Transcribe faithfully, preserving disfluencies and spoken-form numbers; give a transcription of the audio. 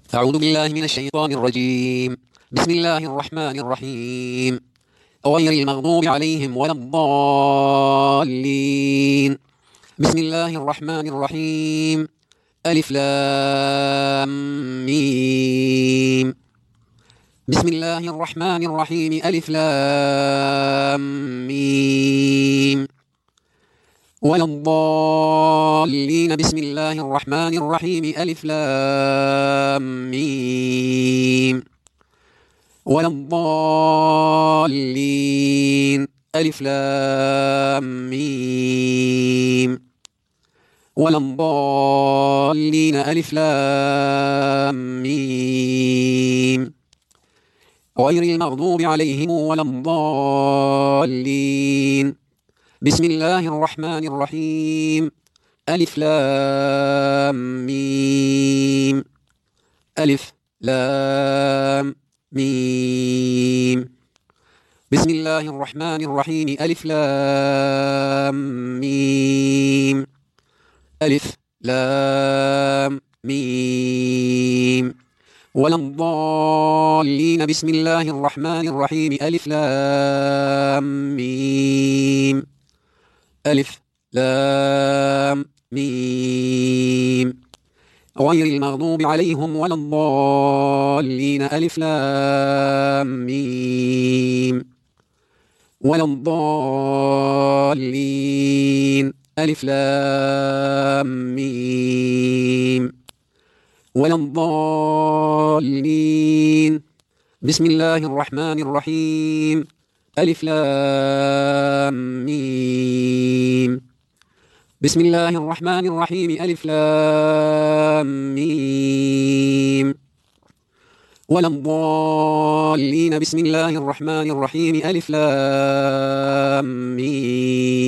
أعوذ بالله من الشيطان الرجيم. بسم الله الرحمن الرحيم. غير المغضوب عليهم ولا الضالين. بسم الله الرحمن الرحيم. ألف لام ميم. بسم الله الرحمن الرحيم. ألف لام ميم. ولا الضالين. بسم الله الرحمن الرحيم. ألف لام ميم. ولا الضالين. ألف لام ميم. ولا الضالين. ألف لام ميم. غير المغضوب عليهم ولا الضالين. بسم الله الرحمن الرحيم. ألف لام ميم. ألف لام ميم. بسم الله الرحمن الرحيم. ألف لام ميم. ألف لام ميم. ولا الضالين. بسم الله الرحمن الرحيم. ألف لام ميم. ألف لام ميم. غير المغضوب عليهم ولا الضالين. ألف لام ميم. ولا الضالين. ألف لام ميم. ولا الضالين. بسم الله الرحمن الرحيم. ألف لام ميم. بسم الله الرحمن الرحيم. ألف لام ميم. ولا الضالين. بسم الله الرحمن الرحيم. ألف لام ميم.